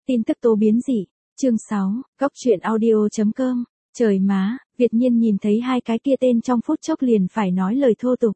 Tin tức tố biến dị. Chương 6, Góc truyện audio.com. Trời má, Việt Nhiên nhìn thấy hai cái kia tên trong phút chốc liền phải nói lời thô tục.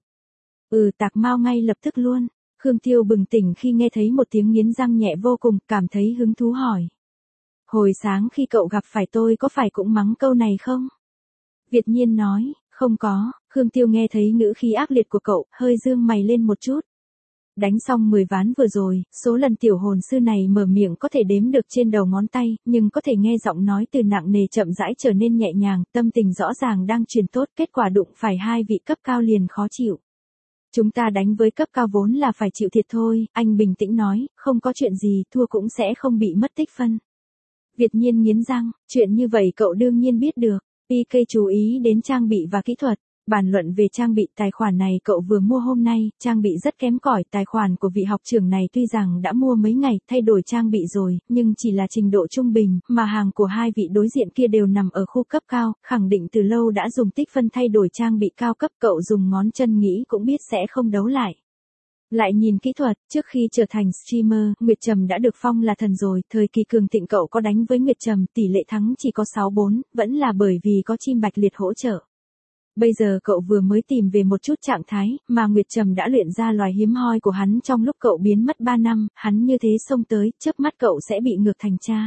Tạc mau ngay lập tức luôn. Khương Tiêu bừng tỉnh khi nghe thấy một tiếng nghiến răng nhẹ vô cùng, cảm thấy hứng thú hỏi. Hồi sáng khi cậu gặp phải tôi có phải cũng mắng câu này không? Việt Nhiên nói, không có. Khương Tiêu nghe thấy ngữ khí ác liệt của cậu, hơi dương mày lên một chút. Đánh xong 10 ván vừa rồi, số lần tiểu hồn sư này mở miệng có thể đếm được trên đầu ngón tay, nhưng có thể nghe giọng nói từ nặng nề chậm rãi trở nên nhẹ nhàng, tâm tình rõ ràng đang truyền tốt, kết quả đụng phải hai vị cấp cao liền khó chịu. Chúng ta đánh với cấp cao vốn là phải chịu thiệt thôi, anh bình tĩnh nói, không có chuyện gì, thua cũng sẽ không bị mất tích phân. Việt Nhiên nghiến răng, chuyện như vậy cậu đương nhiên biết được. PK chú ý đến trang bị và kỹ thuật. Bàn luận về trang bị tài khoản này cậu vừa mua hôm nay, trang bị rất kém cỏi. Tài khoản của vị học trưởng này tuy rằng đã mua mấy ngày thay đổi trang bị rồi, nhưng chỉ là trình độ trung bình, mà hàng của hai vị đối diện kia đều nằm ở khu cấp cao, khẳng định từ lâu đã dùng tích phân thay đổi trang bị cao cấp, cậu dùng ngón chân nghĩ cũng biết sẽ không đấu lại. Lại nhìn kỹ thuật, trước khi trở thành streamer, Nguyệt Trầm đã được phong là thần rồi, thời kỳ cường thịnh cậu có đánh với Nguyệt Trầm, tỷ lệ thắng chỉ có 6-4, vẫn là bởi vì có chim bạch liệt hỗ trợ. Bây giờ cậu vừa mới tìm về một chút trạng thái, mà Nguyệt Trầm đã luyện ra loài hiếm hoi của hắn trong lúc cậu biến mất 3 năm, hắn như thế xông tới, chớp mắt cậu sẽ bị ngược thành cha.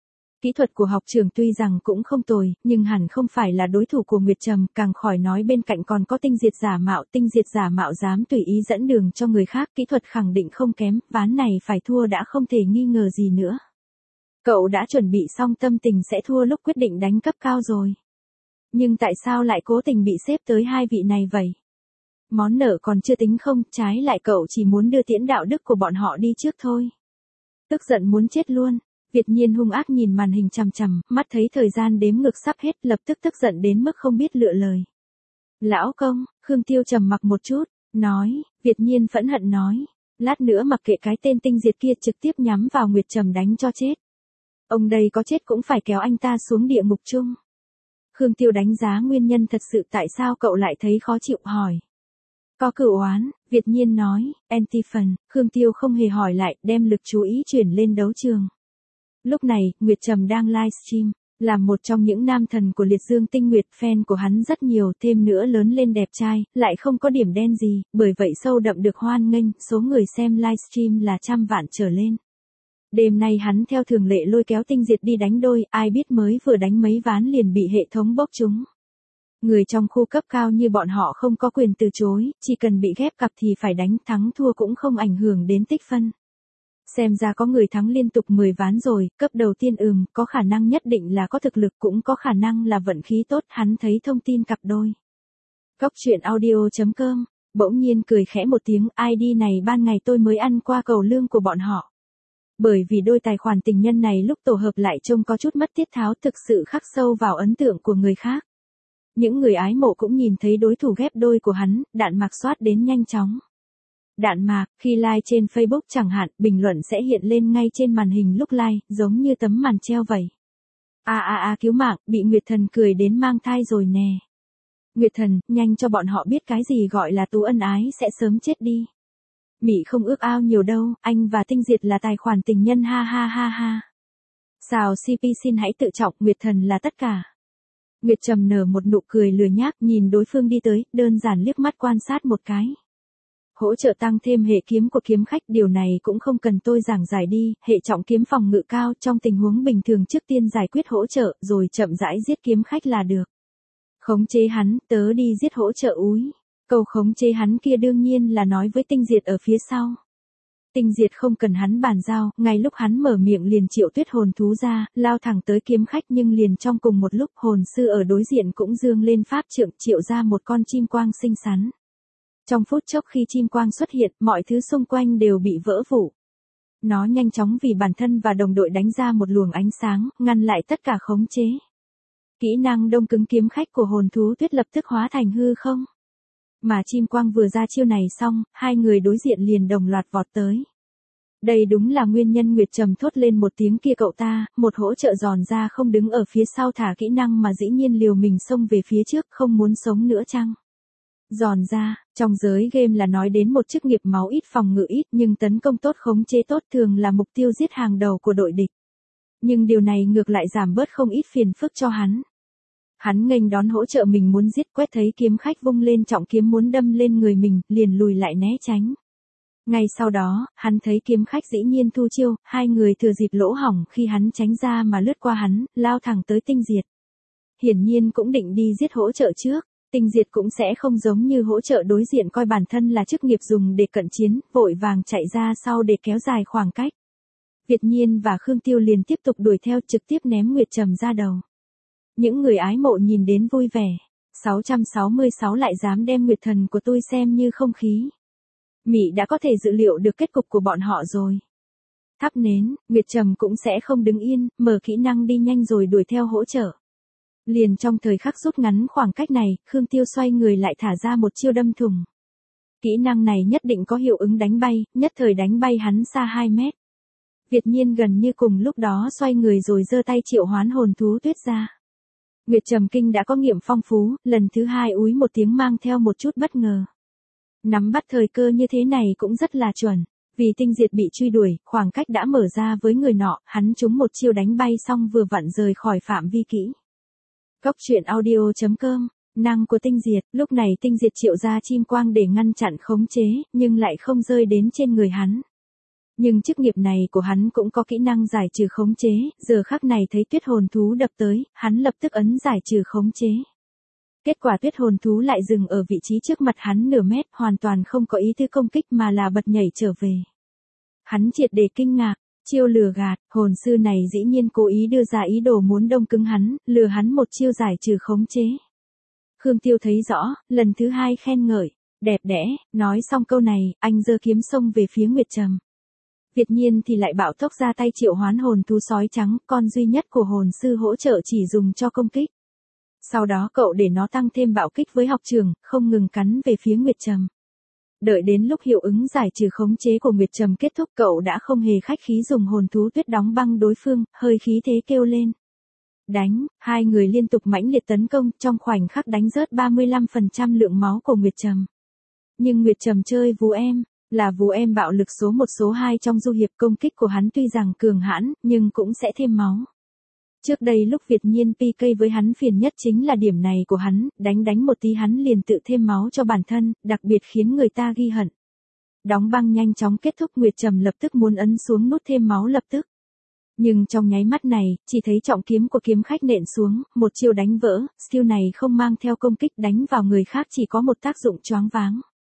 Kỹ thuật của học trưởng tuy rằng cũng không tồi, nhưng hẳn không phải là đối thủ của Nguyệt Trầm, càng khỏi nói bên cạnh còn có tinh diệt giả mạo dám tùy ý dẫn đường cho người khác, kỹ thuật khẳng định không kém, ván này phải thua đã không thể nghi ngờ gì nữa. Cậu đã chuẩn bị xong tâm tình sẽ thua lúc quyết định đánh cấp cao rồi. Nhưng tại sao lại cố tình bị xếp tới hai vị này vậy? Món nợ còn chưa tính không, trái lại cậu chỉ muốn đưa tiễn đạo đức của bọn họ đi trước thôi. Tức giận muốn chết luôn. Việt Nhiên hung ác nhìn màn hình chằm chằm, mắt thấy thời gian đếm ngược sắp hết, lập tức tức giận đến mức không biết lựa lời. Lão công, Khương Tiêu trầm mặc một chút, nói, Việt Nhiên phẫn hận nói, lát nữa mặc kệ cái tên tinh diệt kia trực tiếp nhắm vào Nguyệt Trầm đánh cho chết. Ông đây có chết cũng phải kéo anh ta xuống địa ngục chung. Khương Tiêu đánh giá nguyên nhân thật sự tại sao cậu lại thấy khó chịu hỏi. Có cửu oán, Việt Nhiên nói, anti-phần, Khương Tiêu không hề hỏi lại, đem lực chú ý chuyển lên đấu trường. Lúc này, Nguyệt Trầm đang livestream, làm một trong những nam thần của Liệt Dương Tinh Nguyệt, fan của hắn rất nhiều, thêm nữa lớn lên đẹp trai, lại không có điểm đen gì, bởi vậy sâu đậm được hoan nghênh, số người xem livestream là 100 vạn trở lên. Đêm nay hắn theo thường lệ lôi kéo tinh diệt đi đánh đôi, ai biết mới vừa đánh mấy ván liền bị hệ thống bốc trúng. Người trong khu cấp cao như bọn họ không có quyền từ chối, chỉ cần bị ghép cặp thì phải đánh, thắng thua cũng không ảnh hưởng đến tích phân. Xem ra có người thắng liên tục 10 ván rồi, cấp đầu tiên có khả năng nhất định là có thực lực, cũng có khả năng là vận khí tốt, hắn thấy thông tin cặp đôi. Góc truyện audio.com, bỗng nhiên cười khẽ một tiếng, ID này ban ngày tôi mới ăn qua cầu lương của bọn họ. Bởi vì đôi tài khoản tình nhân này lúc tổ hợp lại trông có chút mất tiết tháo, thực sự khắc sâu vào ấn tượng của người khác. Những người ái mộ cũng nhìn thấy đối thủ ghép đôi của hắn, đạn mạc soát đến nhanh chóng. Đạn mạc, khi like trên Facebook chẳng hạn, bình luận sẽ hiện lên ngay trên màn hình lúc like, giống như tấm màn treo vậy. Cứu mạng, bị Nguyệt Thần cười đến mang thai rồi nè. Nguyệt Thần, nhanh cho bọn họ biết cái gì gọi là tú ân ái sẽ sớm chết đi. Mị không ước ao nhiều đâu, anh và tinh diệt là tài khoản tình nhân ha ha ha ha. Xào CP xin hãy tự trọng, Nguyệt Thần là tất cả. Nguyệt Trầm nở một nụ cười lừa nhác, nhìn đối phương đi tới, đơn giản liếc mắt quan sát một cái. Hỗ trợ tăng thêm hệ kiếm của kiếm khách, điều này cũng không cần tôi giảng giải đi, hệ trọng kiếm phòng ngự cao, trong tình huống bình thường trước tiên giải quyết hỗ trợ, rồi chậm rãi giết kiếm khách là được. Khống chế hắn, tớ đi giết hỗ trợ úi. Câu khống chế hắn kia đương nhiên là nói với tinh diệt ở phía sau. Tinh diệt không cần hắn bàn giao, ngay lúc hắn mở miệng liền triệu tuyết hồn thú ra, lao thẳng tới kiếm khách, nhưng liền trong cùng một lúc hồn sư ở đối diện cũng dương lên pháp trượng triệu ra một con chim quang xinh xắn. Trong phút chốc khi chim quang xuất hiện, mọi thứ xung quanh đều bị vỡ vụn. Nó nhanh chóng vì bản thân và đồng đội đánh ra một luồng ánh sáng, ngăn lại tất cả khống chế. Kỹ năng đông cứng kiếm khách của hồn thú tuyết lập tức hóa thành hư không. Mà chim quang vừa ra chiêu này xong, hai người đối diện liền đồng loạt vọt tới. Đây đúng là nguyên nhân Nguyệt Trầm thốt lên một tiếng kia cậu ta, một hỗ trợ giòn ra không đứng ở phía sau thả kỹ năng mà dĩ nhiên liều mình xông về phía trước, không muốn sống nữa chăng? Giòn ra, trong giới game là nói đến một chức nghiệp máu ít phòng ngự ít nhưng tấn công tốt khống chế tốt thường là mục tiêu giết hàng đầu của đội địch. Nhưng điều này ngược lại giảm bớt không ít phiền phức cho hắn. Hắn nghênh đón hỗ trợ mình muốn giết, quét thấy kiếm khách vung lên trọng kiếm muốn đâm lên người mình, liền lùi lại né tránh. Ngay sau đó, hắn thấy kiếm khách dĩ nhiên thu chiêu, hai người thừa dịp lỗ hổng khi hắn tránh ra mà lướt qua hắn, lao thẳng tới Tinh Diệt. Hiển nhiên cũng định đi giết hỗ trợ trước. Tinh Diệt cũng sẽ không giống như hỗ trợ đối diện coi bản thân là chức nghiệp dùng để cận chiến, vội vàng chạy ra sau để kéo dài khoảng cách. Việt Nhiên và Khương Tiêu liền tiếp tục đuổi theo, trực tiếp ném Nguyệt Trầm ra đầu. Những người ái mộ nhìn đến vui vẻ. 666 lại dám đem Nguyệt Thần của tôi xem như không khí. Mị đã có thể dự liệu được kết cục của bọn họ rồi. Thắp nến, Nguyệt Trầm cũng sẽ không đứng yên, mở kỹ năng đi nhanh rồi đuổi theo hỗ trợ. Liền trong thời khắc rút ngắn khoảng cách này, Khương Tiêu xoay người lại thả ra một chiêu đâm thủng. Kỹ năng này nhất định có hiệu ứng đánh bay, nhất thời đánh bay hắn xa 2 mét. Việt Nhiên gần như cùng lúc đó xoay người rồi giơ tay triệu hoán hồn thú tuyết ra. Nguyệt Trầm Kinh đã có nghiệm phong phú, lần thứ 2 úi một tiếng mang theo một chút bất ngờ. Nắm bắt thời cơ như thế này cũng rất là chuẩn. Vì Tinh Diệt bị truy đuổi, khoảng cách đã mở ra với người nọ, hắn trúng một chiêu đánh bay xong vừa vặn rời khỏi phạm vi kỹ. Cốc truyện audio.com. Năng của Tinh Diệt, lúc này Tinh Diệt triệu ra chim quang để ngăn chặn khống chế, nhưng lại không rơi đến trên người hắn. Nhưng chức nghiệp này của hắn cũng có kỹ năng giải trừ khống chế, giờ khắc này thấy tuyết hồn thú đập tới, hắn lập tức ấn giải trừ khống chế. Kết quả tuyết hồn thú lại dừng ở vị trí trước mặt hắn nửa mét, hoàn toàn không có ý tư công kích mà là bật nhảy trở về. Hắn triệt để kinh ngạc, chiêu lừa gạt, hồn sư này dĩ nhiên cố ý đưa ra ý đồ muốn đông cứng hắn, lừa hắn một chiêu giải trừ khống chế. Khương Tiêu thấy rõ, lần thứ 2 khen ngợi, đẹp đẽ, nói xong câu này, anh giơ kiếm xông về phía Nguyệt Trầm. Việt Nhiên thì lại bạo tốc ra tay triệu hoán hồn thú sói trắng, con duy nhất của hồn sư hỗ trợ chỉ dùng cho công kích. Sau đó cậu để nó tăng thêm bạo kích với học trường, không ngừng cắn về phía Nguyệt Trầm. Đợi đến lúc hiệu ứng giải trừ khống chế của Nguyệt Trầm kết thúc, cậu đã không hề khách khí dùng hồn thú tuyết đóng băng đối phương, hơi khí thế kêu lên. Đánh, hai người liên tục mãnh liệt tấn công, trong khoảnh khắc đánh rớt 35% lượng máu của Nguyệt Trầm. Nhưng Nguyệt Trầm chơi vú em, là vú em bạo lực số 1 số 2 trong du hiệp, công kích của hắn tuy rằng cường hãn, nhưng cũng sẽ thêm máu. Trước đây lúc Việt Nhiên PK với hắn phiền nhất chính là điểm này của hắn, đánh một tí hắn liền tự thêm máu cho bản thân, đặc biệt khiến người ta ghi hận. Đóng băng nhanh chóng kết thúc, Nguyệt Trầm lập tức muốn ấn xuống nút thêm máu lập tức. Nhưng trong nháy mắt này, chỉ thấy trọng kiếm của kiếm khách nện xuống, một chiêu đánh vỡ, skill này không mang theo công kích, đánh vào người khác chỉ có một tác dụng choáng váng.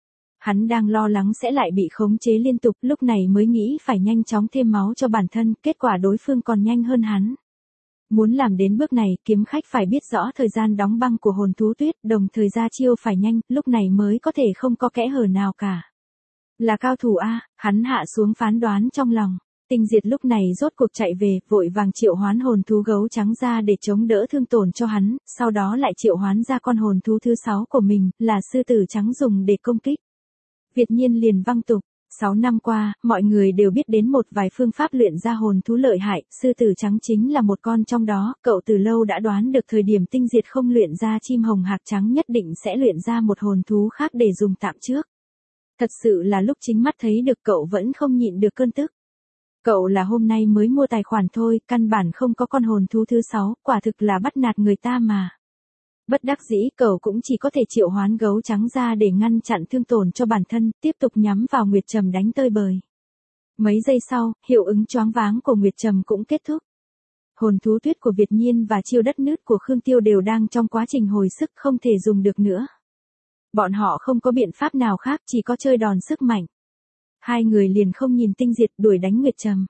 Hắn đang lo lắng sẽ lại bị khống chế liên tục, lúc này mới nghĩ phải nhanh chóng thêm máu cho bản thân, kết quả đối phương còn nhanh hơn hắn. Muốn làm đến bước này, kiếm khách phải biết rõ thời gian đóng băng của hồn thú tuyết, đồng thời ra chiêu phải nhanh, lúc này mới có thể không có kẽ hở nào cả. Là cao thủ A, hắn hạ xuống phán đoán trong lòng. Tinh Diệt lúc này rốt cuộc chạy về, vội vàng triệu hoán hồn thú gấu trắng ra để chống đỡ thương tổn cho hắn, sau đó lại triệu hoán ra con hồn thú thứ 6 của mình, là sư tử trắng dùng để công kích. Việt Nhiên liền văng tục. 6 năm qua, mọi người đều biết đến một vài phương pháp luyện ra hồn thú lợi hại, sư tử trắng chính là một con trong đó, cậu từ lâu đã đoán được thời điểm Tinh Diệt không luyện ra chim hồng hạc trắng nhất định sẽ luyện ra một hồn thú khác để dùng tạm trước. Thật sự là lúc chính mắt thấy được cậu vẫn không nhịn được cơn tức. Cậu là hôm nay mới mua tài khoản thôi, căn bản không có con hồn thú thứ 6, quả thực là bắt nạt người ta mà. Bất đắc dĩ cậu cũng chỉ có thể triệu hoán gấu trắng ra để ngăn chặn thương tổn cho bản thân, tiếp tục nhắm vào Nguyệt Trầm đánh tơi bời. Mấy giây sau, hiệu ứng choáng váng của Nguyệt Trầm cũng kết thúc. Hồn thú tuyết của Việt Nhiên và chiêu đất nứt của Khương Tiêu đều đang trong quá trình hồi sức, không thể dùng được nữa. Bọn họ không có biện pháp nào khác, chỉ có chơi đòn sức mạnh. Hai người liền không nhìn Tinh Diệt đuổi đánh Nguyệt Trầm.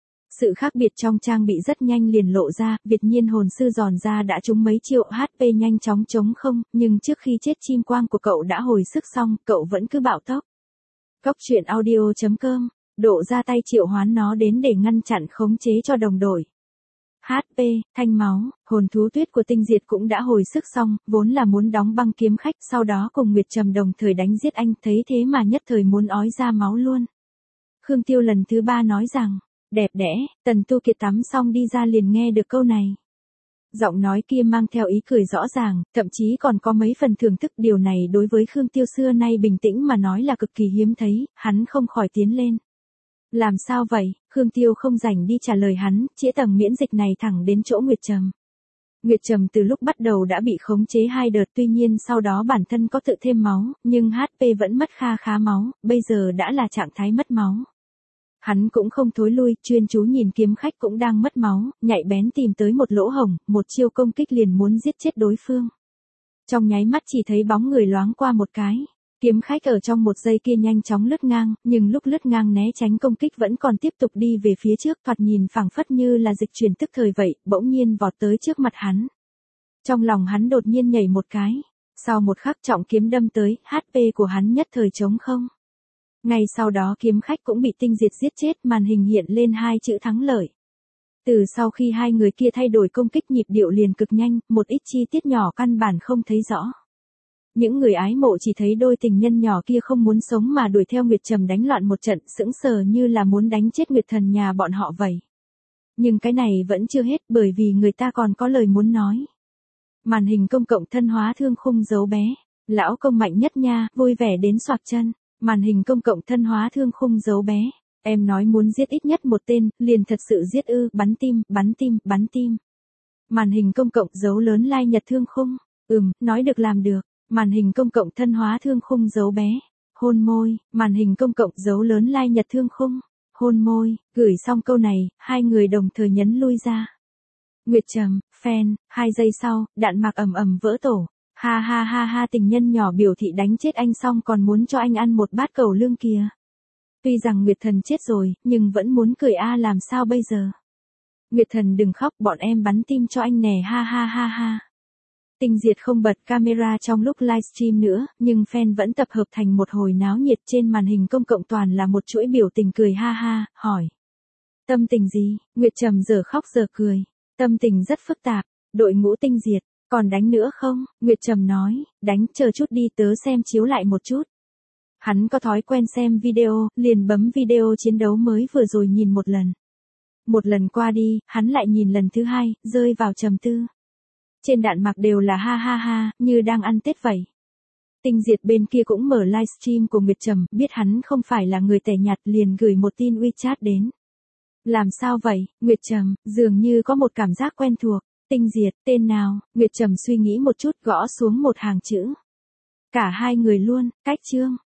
Sự khác biệt trong trang bị rất nhanh liền lộ ra, Việt Nhiên hồn sư giòn ra đã trúng mấy triệu HP nhanh chóng chống không, nhưng trước khi chết chim quang của cậu đã hồi sức xong, cậu vẫn cứ bạo tốc. Cốc truyện audio.com, độ ra tay triệu hoán nó đến để ngăn chặn khống chế cho đồng đội. HP, thanh máu, hồn thú tuyết của Tinh Diệt cũng đã hồi sức xong, vốn là muốn đóng băng kiếm khách, sau đó cùng Nguyệt Trầm đồng thời đánh giết anh, thấy thế mà nhất thời muốn ói ra máu luôn. Khương Tiêu lần thứ 3 nói rằng, đẹp đẽ, Tần Tu Kiệt tắm xong đi ra liền nghe được câu này. Giọng nói kia mang theo ý cười rõ ràng, thậm chí còn có mấy phần thưởng thức, điều này đối với Khương Tiêu xưa nay bình tĩnh mà nói là cực kỳ hiếm thấy, hắn không khỏi tiến lên. Làm sao vậy? Khương Tiêu không rảnh đi trả lời hắn, chĩa tầng miễn dịch này thẳng đến chỗ Nguyệt Trầm. Nguyệt Trầm từ lúc bắt đầu đã bị khống chế 2 đợt, tuy nhiên sau đó bản thân có tự thêm máu, nhưng HP vẫn mất kha khá máu, bây giờ đã là trạng thái mất máu. Hắn cũng không thối lui, chuyên chú nhìn kiếm khách cũng đang mất máu, nhạy bén tìm tới một lỗ hổng, một chiêu công kích liền muốn giết chết đối phương. Trong nháy mắt chỉ thấy bóng người loáng qua một cái. Kiếm khách ở trong một giây kia nhanh chóng lướt ngang, nhưng lúc lướt ngang né tránh công kích vẫn còn tiếp tục đi về phía trước, thoạt nhìn phảng phất như là dịch chuyển tức thời vậy, bỗng nhiên vọt tới trước mặt hắn. Trong lòng hắn đột nhiên nhảy một cái. Sau một khắc trọng kiếm đâm tới, HP của hắn nhất thời trống không. Ngay sau đó kiếm khách cũng bị tinh diệt giết chết, màn hình hiện lên 2 chữ thắng lợi. Từ sau khi hai người kia thay đổi công kích nhịp điệu liền cực nhanh, một ít chi tiết nhỏ căn bản không thấy rõ. Những người ái mộ chỉ thấy đôi tình nhân nhỏ kia không muốn sống mà đuổi theo Nguyệt Trầm đánh loạn một trận, sững sờ như là muốn đánh chết Nguyệt Thần nhà bọn họ vậy. Nhưng cái này vẫn chưa hết, bởi vì người ta còn có lời muốn nói. Màn hình công cộng thân hóa thương khung dấu bé. Lão công mạnh nhất nha, vui vẻ đến xoạc chân. Màn hình công cộng thân hóa thương khung dấu bé. Em nói muốn giết ít nhất một tên, liền thật sự giết ư, bắn tim, bắn tim, bắn tim. Màn hình công cộng dấu lớn lai nhật thương khung. Nói được làm được. Màn hình công cộng thân hóa thương khung dấu bé. Hôn môi. Màn hình công cộng dấu lớn lai nhật thương khung. Hôn môi. Gửi xong câu này, hai người đồng thời nhấn lui ra. Nguyệt Trầm, fan. 2 giây sau, đạn mạc ầm ầm vỡ tổ. Ha ha ha ha, tình nhân nhỏ biểu thị đánh chết anh xong còn muốn cho anh ăn một bát cẩu lương kìa. Tuy rằng Nguyệt Thần chết rồi, nhưng vẫn muốn cười làm sao bây giờ. Nguyệt Thần đừng khóc, bọn em bắn tim cho anh nè, ha ha ha ha. Tinh Diệt không bật camera trong lúc livestream nữa, nhưng fan vẫn tập hợp thành một hồi náo nhiệt, trên màn hình công cộng toàn là một chuỗi biểu tình cười ha ha, hỏi. Tâm tình gì? Nguyệt Trầm giờ khóc giờ cười. Tâm tình rất phức tạp. Đội ngũ Tinh Diệt, còn đánh nữa không? Nguyệt Trầm nói, đánh, chờ chút đi, tớ xem chiếu lại một chút. Hắn có thói quen xem video, liền bấm video chiến đấu mới vừa rồi nhìn một lần. Một lần qua đi, hắn lại nhìn lần thứ 2, rơi vào trầm tư. Trên đạn mạc đều là ha ha ha, như đang ăn Tết vậy. Tinh Diệt bên kia cũng mở livestream của Nguyệt Trầm, biết hắn không phải là người tẻ nhạt liền gửi một tin WeChat đến. Làm sao vậy, Nguyệt Trầm, dường như có một cảm giác quen thuộc. Tinh Diệt, tên nào? Nguyệt Trầm suy nghĩ một chút, gõ xuống một hàng chữ. Cả hai người luôn, cách chương.